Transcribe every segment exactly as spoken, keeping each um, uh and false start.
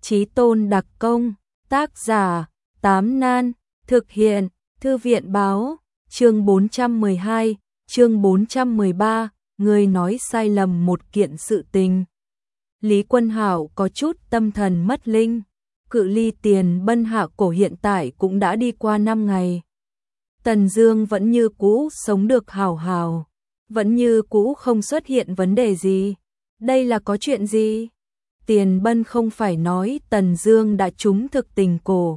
Chí tôn đặc công, tác giả, Tám Nan, thực hiện, Thư viện báo, chương bốn trăm mười hai, chương bốn trăm mười ba, người nói sai lầm một kiện sự tình. Lý Quân Hạo có chút tâm thần mất linh, cự ly Tiền Bân hạ cổ hiện tại cũng đã đi qua năm ngày. Tần Dương vẫn như cũ sống được hào hào, vẫn như cũ không xuất hiện vấn đề gì. Đây là có chuyện gì? Tiền Bân không phải nói Tần Dương đã trúng thực tình cổ.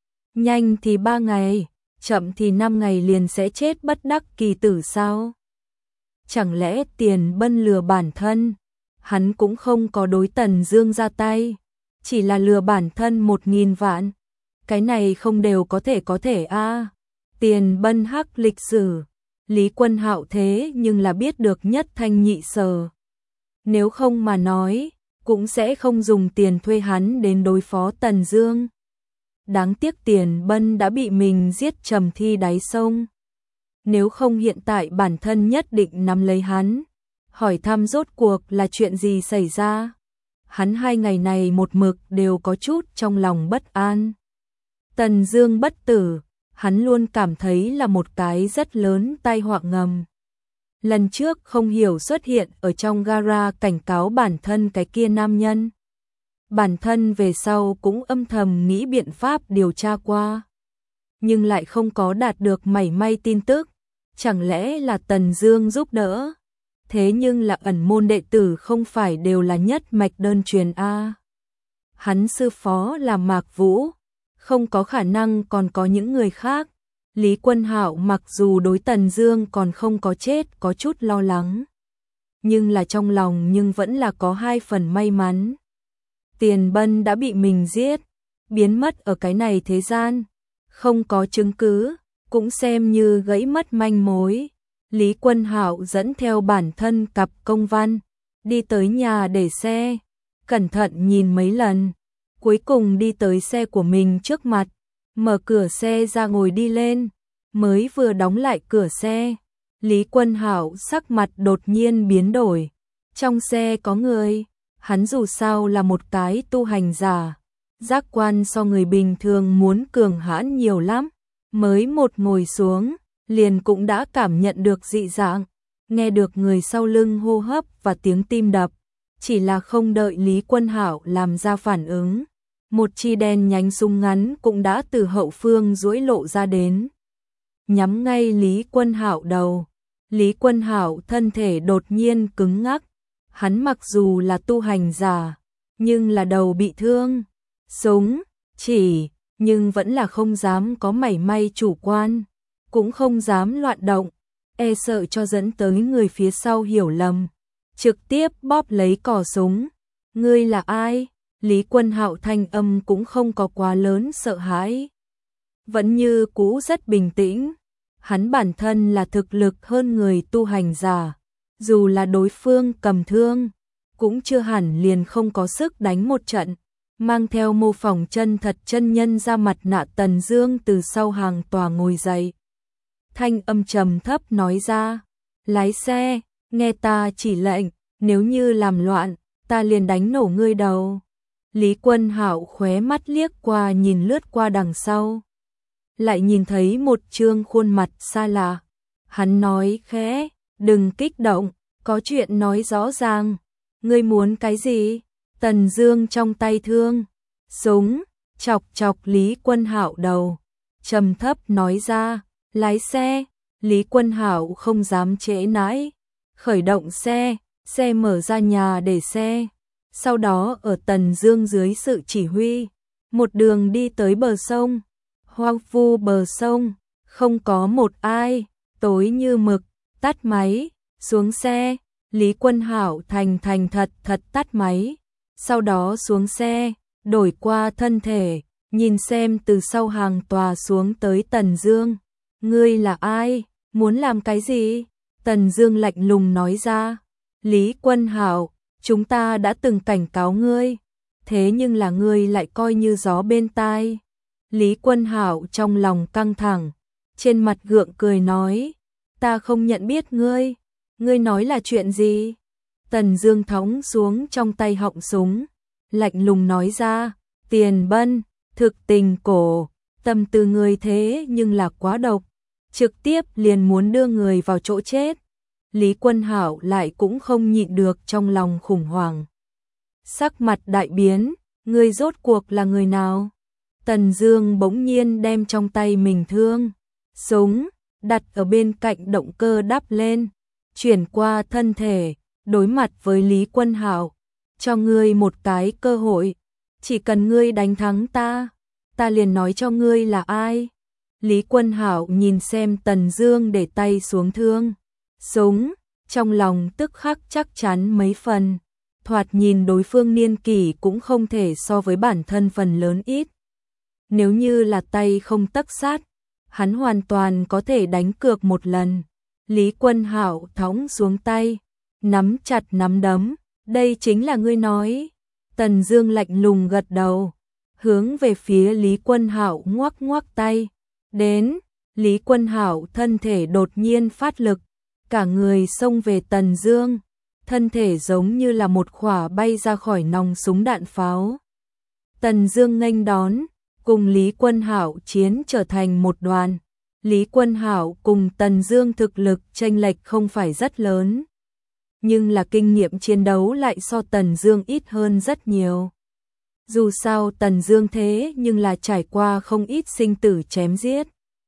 Nhanh thì ba ngày, chậm thì năm ngày liền sẽ chết bất đắc kỳ tử sao? Chẳng lẽ Tiền Bân lừa bản thân? Hắn cũng không có đối Tần Dương ra tay, chỉ là lừa bản thân một nghìn vạn. Cái này không đều có thể có thể a. À. Tiền Bân hắc lịch sử, Lý Quân Hạo thế nhưng là biết được nhất thanh nhị sở. Nếu không mà nói, cũng sẽ không dùng tiền thuê hắn đến đối phó Tần Dương. Đáng tiếc Tiền Bân đã bị mình giết trầm thi đáy sông. Nếu không hiện tại bản thân nhất định nắm lấy hắn, hỏi thăm rốt cuộc là chuyện gì xảy ra. Hắn hai ngày này một mực đều có chút trong lòng bất an. Tần Dương bất tử, hắn luôn cảm thấy là một cái rất lớn tai họa ngầm. Lần trước không hiểu xuất hiện ở trong gara cảnh cáo bản thân cái kia nam nhân. Bản thân về sau cũng âm thầm nghĩ biện pháp điều tra qua, nhưng lại không có đạt được mảy may tin tức. Chẳng lẽ là Tần Dương giúp đỡ? Thế nhưng là ẩn môn đệ tử không phải đều là nhất mạch đơn truyền a? Hắn sư phó là Mạc Vũ, không có khả năng còn có những người khác. Lý Quân Hạo mặc dù đối Tần Dương còn không có chết có chút lo lắng, nhưng là trong lòng nhưng vẫn là có hai phần may mắn. Tiền Bân đã bị mình giết, biến mất ở cái này thế gian, không có chứng cứ, cũng xem như gãy mất manh mối. Lý Quân Hạo dẫn theo bản thân cặp công văn, đi tới nhà để xe, cẩn thận nhìn mấy lần, cuối cùng đi tới xe của mình trước mặt, mở cửa xe ra ngồi đi lên, mới vừa đóng lại cửa xe, Lý Quân Hạo sắc mặt đột nhiên biến đổi. Trong xe có người, hắn dù sao là một cái tu hành giả, giác quan so người bình thường muốn cường hãn nhiều lắm, mới một ngồi xuống, liền cũng đã cảm nhận được dị dạng, nghe được người sau lưng hô hấp và tiếng tim đập, chỉ là không đợi Lý Quân Hạo làm ra phản ứng, một chi đen nhánh súng ngắn cũng đã từ hậu phương duỗi lộ ra đến, nhắm ngay Lý Quân Hạo đầu. Lý Quân Hạo thân thể đột nhiên cứng ngắc, hắn mặc dù là tu hành giả, nhưng là đầu bị thương, súng chỉ, nhưng vẫn là không dám có mảy may chủ quan, cũng không dám loạn động, e sợ cho dẫn tới người phía sau hiểu lầm, trực tiếp bóp lấy cò súng. Ngươi là ai? Lý Quân Hạo thanh âm cũng không có quá lớn sợ hãi, vẫn như cũ rất bình tĩnh. Hắn bản thân là thực lực hơn người tu hành giả, dù là đối phương cầm thương, cũng chưa hẳn liền không có sức đánh một trận. Mang theo mô phỏng chân thật chân nhân ra mặt nạ Tần Dương từ sau hàng tòa ngồi dậy. Thanh âm trầm thấp nói ra, lái xe, nghe ta chỉ lệnh, nếu như làm loạn, ta liền đánh nổ ngươi đầu. Lý Quân Hạo khóe mắt liếc qua nhìn lướt qua đằng sau, lại nhìn thấy một trương khuôn mặt xa lạ. Hắn nói khẽ, đừng kích động, có chuyện nói rõ ràng. Ngươi muốn cái gì? Tần Dương trong tay thương, súng, chọc chọc Lý Quân Hạo đầu, trầm thấp nói ra, lái xe. Lý Quân Hạo không dám trễ nãi, khởi động xe, xe mở ra nhà để xe. Sau đó ở Tần Dương dưới sự chỉ huy, một đường đi tới bờ sông. Hoang vu bờ sông, không có một ai, tối như mực, tắt máy, xuống xe. Lý Quân Hạo thành thành thật thật tắt máy, sau đó xuống xe, đổi qua thân thể, nhìn xem từ sau hàng tòa xuống tới Tần Dương. Ngươi là ai? Muốn làm cái gì? Tần Dương lạnh lùng nói ra. Lý Quân Hạo, chúng ta đã từng cảnh cáo ngươi, thế nhưng là ngươi lại coi như gió bên tai. Lý Quân Hạo trong lòng căng thẳng, trên mặt gượng cười nói, ta không nhận biết ngươi, ngươi nói là chuyện gì? Tần Dương thõng xuống trong tay họng súng, lạnh lùng nói ra, Tiền Bân, thực tình cổ, tâm tư ngươi thế nhưng là quá độc, trực tiếp liền muốn đưa người vào chỗ chết. Lý Quân Hạo lại cũng không nhịn được trong lòng khủng hoảng. Sắc mặt đại biến, ngươi rốt cuộc là người nào? Tần Dương bỗng nhiên đem trong tay mình thương súng đặt ở bên cạnh động cơ đắp lên, chuyển qua thân thể, đối mặt với Lý Quân Hạo, cho ngươi một cái cơ hội, chỉ cần ngươi đánh thắng ta, ta liền nói cho ngươi là ai. Lý Quân Hạo nhìn xem Tần Dương để tay xuống thương súng, trong lòng tức khắc chắc chắn mấy phần, thoạt nhìn đối phương niên kỷ cũng không thể so với bản thân phần lớn ít. Nếu như là tay không tấc sát, hắn hoàn toàn có thể đánh cược một lần. Lý Quân Hạo thõng xuống tay, nắm chặt nắm đấm, đây chính là ngươi nói. Tần Dương lạnh lùng gật đầu, hướng về phía Lý Quân Hạo ngoắc ngoắc tay. Đến, Lý Quân Hạo thân thể đột nhiên phát lực, cả người xông về Tần Dương, thân thể giống như là một quả bay ra khỏi nòng súng đạn pháo. Tần Dương nghênh đón, cùng Lý Quân Hạo chiến trở thành một đoàn. Lý Quân Hạo cùng Tần Dương thực lực chênh lệch không phải rất lớn, nhưng là kinh nghiệm chiến đấu lại so Tần Dương ít hơn rất nhiều. Dù sao Tần Dương thế nhưng là trải qua không ít sinh tử chém giết,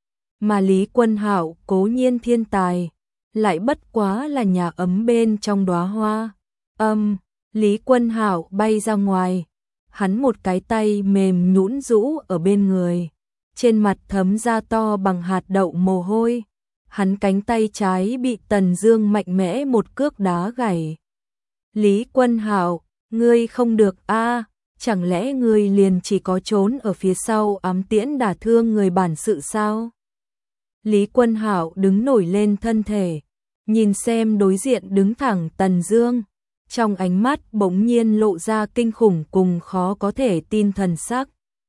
mà Lý Quân Hạo cố nhiên thiên tài, lại bất quá là nhà ấm bên trong đóa hoa. Âm, Lý Quân Hạo bay ra ngoài, hắn một cái tay mềm nhũn rũ ở bên người, trên mặt thấm ra to bằng hạt đậu mồ hôi. Hắn cánh tay trái bị Tần Dương mạnh mẽ một cước đá gãy. Lý Quân Hạo, ngươi không được a, chẳng lẽ ngươi liền chỉ có trốn ở phía sau ám tiễn đả thương người bản sự sao? Lý Quân Hạo đứng nổi lên thân thể, nhìn xem đối diện đứng thẳng Tần Dương, trong ánh mắt bỗng nhiên lộ ra kinh khủng cùng khó có thể tin thần sắc.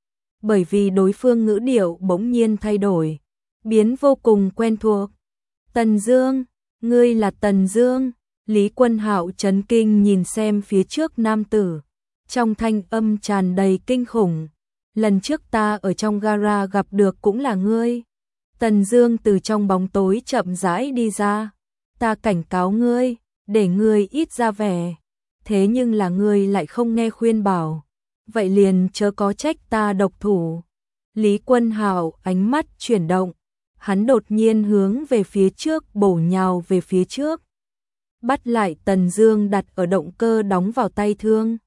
Bởi vì đối phương ngữ điệu bỗng nhiên thay đổi, biến vô cùng quen thuộc. Tần Dương, ngươi là Tần Dương? Lý Quân Hạo chấn kinh nhìn xem phía trước nam tử, trong thanh âm tràn đầy kinh khủng. Lần trước ta ở trong gara gặp được cũng là ngươi. Tần Dương từ trong bóng tối chậm rãi đi ra. Ta cảnh cáo ngươi, để ngươi ít ra vẻ. Thế nhưng là ngươi lại không nghe khuyên bảo. Vậy liền chớ có trách ta độc thủ. Lý Quân Hạo ánh mắt chuyển động. Hắn đột nhiên hướng về phía trước bổ nhào về phía trước. Bắt lại Tần Dương đặt ở động cơ đóng vào tay thương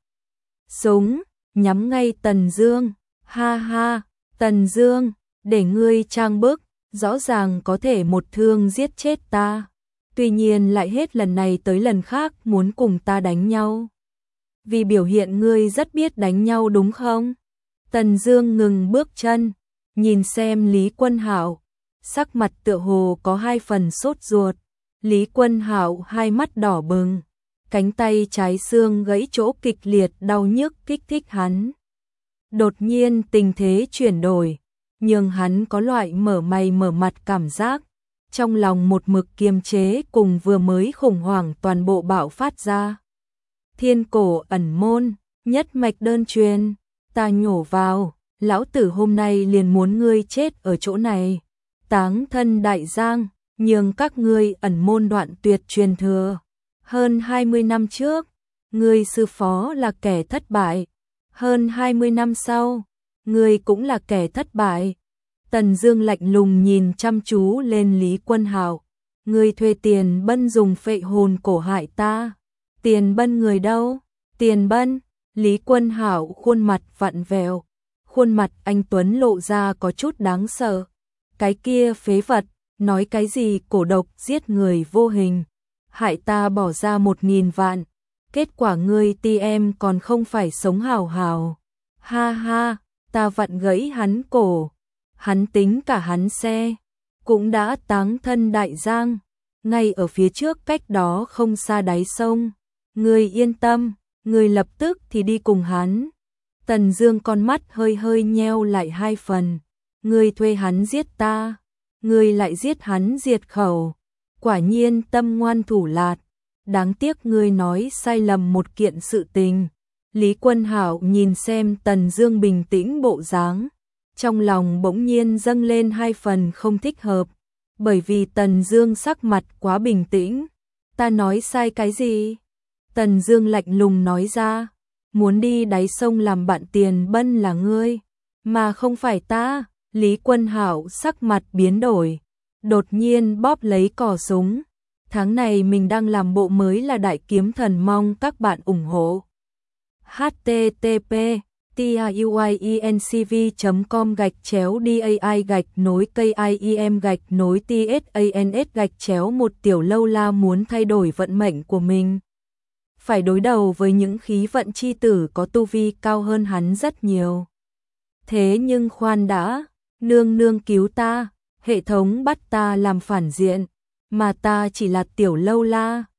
súng, nhắm ngay Tần Dương. Ha ha, Tần Dương, để ngươi trang bức, rõ ràng có thể một thương giết chết ta. Tuy nhiên lại hết lần này tới lần khác muốn cùng ta đánh nhau. Vì biểu hiện ngươi rất biết đánh nhau đúng không? Tần Dương ngừng bước chân, nhìn xem Lý Quân Hạo, sắc mặt tựa hồ có hai phần sốt ruột. Lý Quân Hạo hai mắt đỏ bừng, cánh tay trái xương gãy chỗ kịch liệt đau nhức kích thích hắn. Đột nhiên tình thế chuyển đổi, nhưng hắn có loại mở mày mở mặt cảm giác, trong lòng một mực kiềm chế cùng vừa mới khủng hoảng toàn bộ bạo phát ra. Thiên cổ ẩn môn, nhất mạch đơn truyền, ta nhổ vào, lão tử hôm nay liền muốn ngươi chết ở chỗ này. Táng thân đại giang, nhường các ngươi ẩn môn đoạn tuyệt truyền thừa. Hơn hai mươi năm trước, ngươi sư phó là kẻ thất bại. Hơn hai mươi năm sau, ngươi cũng là kẻ thất bại. Tần Dương lạnh lùng nhìn chăm chú lên Lý Quân Hạo. Ngươi thuê Tiền Bân dùng phệ hồn cổ hại ta. Tiền Bân người đâu? Tiền Bân? Lý Quân Hạo khuôn mặt vặn vẹo, khuôn mặt anh tuấn lộ ra có chút đáng sợ. Cái kia phế vật, nói cái gì cổ độc giết người vô hình, hại ta bỏ ra một nghìn vạn, kết quả ngươi ti em còn không phải sống hào hào. Ha ha, ta vặn gãy hắn cổ, hắn tính cả hắn xe, cũng đã táng thân đại giang, ngay ở phía trước cách đó không xa đáy sông. Ngươi yên tâm, ngươi lập tức thì đi cùng hắn. Tần Dương con mắt hơi hơi nheo lại hai phần. Ngươi thuê hắn giết ta, ngươi lại giết hắn diệt khẩu, quả nhiên tâm ngoan thủ lạt. Đáng tiếc ngươi nói sai lầm một kiện sự tình, Lý Quân Hạo nhìn xem Tần Dương bình tĩnh bộ dáng, trong lòng bỗng nhiên dâng lên hai phần không thích hợp, bởi vì Tần Dương sắc mặt quá bình tĩnh. Ta nói sai cái gì? Tần Dương lạnh lùng nói ra, muốn đi đáy sông làm bạn Tiền Bân là ngươi, mà không phải ta. Lý Quân Hạo sắc mặt biến đổi, đột nhiên bóp lấy cò súng. Tháng này mình đang làm bộ mới là Đại Kiếm Thần, mong các bạn ủng hộ. h t t p tiuyencv chấm com gạch chéo dai gạch nối kim gạch nối tsans gạch chéo một Tiểu Lâu La muốn thay đổi vận mệnh của mình. Phải đối đầu với những khí vận chi tử có tu vi cao hơn hắn rất nhiều. Thế nhưng khoan đã, nương nương cứu ta, hệ thống bắt ta làm phản diện, mà ta chỉ là Tiểu Lâu La,